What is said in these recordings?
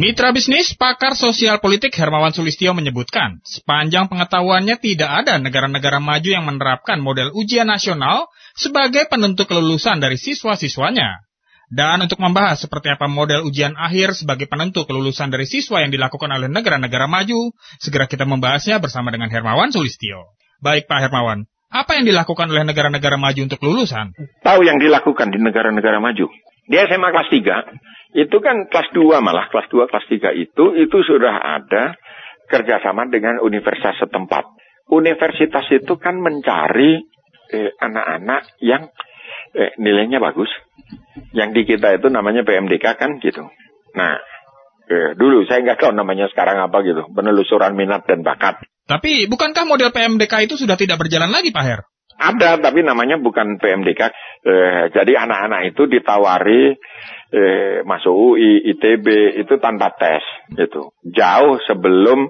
Mitra bisnis pakar sosial politik Hermawan Sulistyo menyebutkan, sepanjang pengetahuannya tidak ada negara-negara maju yang menerapkan model ujian nasional sebagai penentu kelulusan dari siswa-siswanya. Dan untuk membahas seperti apa model ujian akhir sebagai penentu kelulusan dari siswa yang dilakukan oleh negara-negara maju, segera kita membahasnya bersama dengan Hermawan Sulistyo. Baik Pak Hermawan, apa yang dilakukan oleh negara-negara maju untuk kelulusan? Tahu yang dilakukan di negara-negara maju. Di SMA kelas 3, itu kan kelas 2 malah, kelas 2, kelas 3 itu sudah ada kerjasama dengan universitas setempat. Universitas itu kan mencari anak-anak yang nilainya bagus. Yang di kita itu namanya PMDK kan gitu. Nah, dulu saya nggak tahu namanya sekarang apa gitu, penelusuran minat dan bakat. Tapi bukankah model PMDK itu sudah tidak berjalan lagi Pak Her? Ada, tapi namanya bukan PMDK. Jadi anak-anak itu ditawari masuk UI, ITB itu tanpa tes, gitu. Jauh sebelum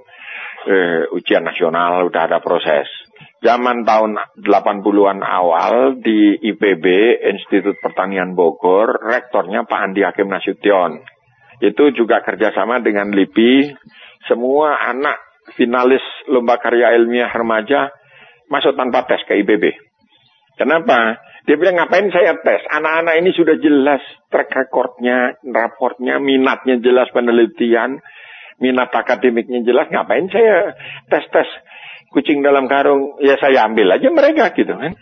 ujian nasional udah ada proses. Zaman tahun 80-an awal di IPB, Institut Pertanian Bogor, rektornya Pak Andi Hakim Nasution. Itu juga kerjasama dengan LIPI. Semua anak finalis Lomba Karya Ilmiah Remaja masuk tanpa tes ke IPB. Kenapa? Dia bilang, ngapain saya tes? Anak-anak ini sudah jelas track recordnya, raportnya, minatnya jelas, penelitian, minat akademiknya jelas. Ngapain saya tes-tes kucing dalam karung? Ya saya ambil aja mereka gitu kan.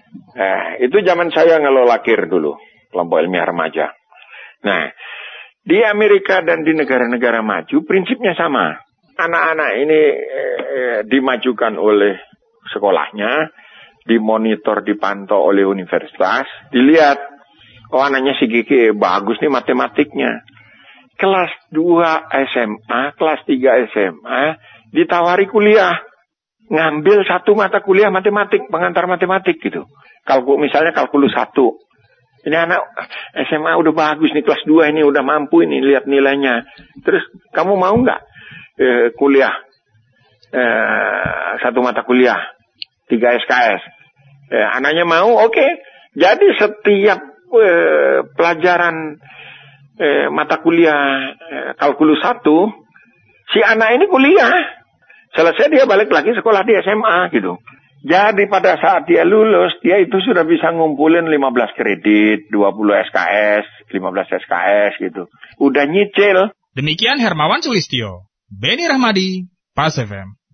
Itu zaman saya ngelola KIR dulu, kelompok ilmiah remaja. Nah, di Amerika dan di negara-negara maju prinsipnya sama. Anak-anak ini dimajukan oleh sekolahnya, dimonitor, dipantau oleh universitas, dilihat, oh anaknya si Gigi bagus nih matematiknya. Kelas 2 SMA, kelas 3 SMA, ditawari kuliah. Ngambil satu mata kuliah matematik, pengantar matematik gitu. Misalnya kalkulus 1. Ini anak SMA udah bagus nih, kelas 2 ini udah mampu ini, lihat nilainya. Terus kamu mau nggak kuliah? Satu mata kuliah, 3 SKS. Anaknya mau, oke. Jadi setiap pelajaran mata kuliah kalkulus 1, si anak ini kuliah. Selesai dia balik lagi sekolah di SMA gitu. Jadi pada saat dia lulus, dia itu sudah bisa ngumpulin 15 kredit, 20 SKS, 15 SKS gitu. Udah nyicil. Demikian Hermawan Sulistyo, Beni Rahmadi, PAS FM.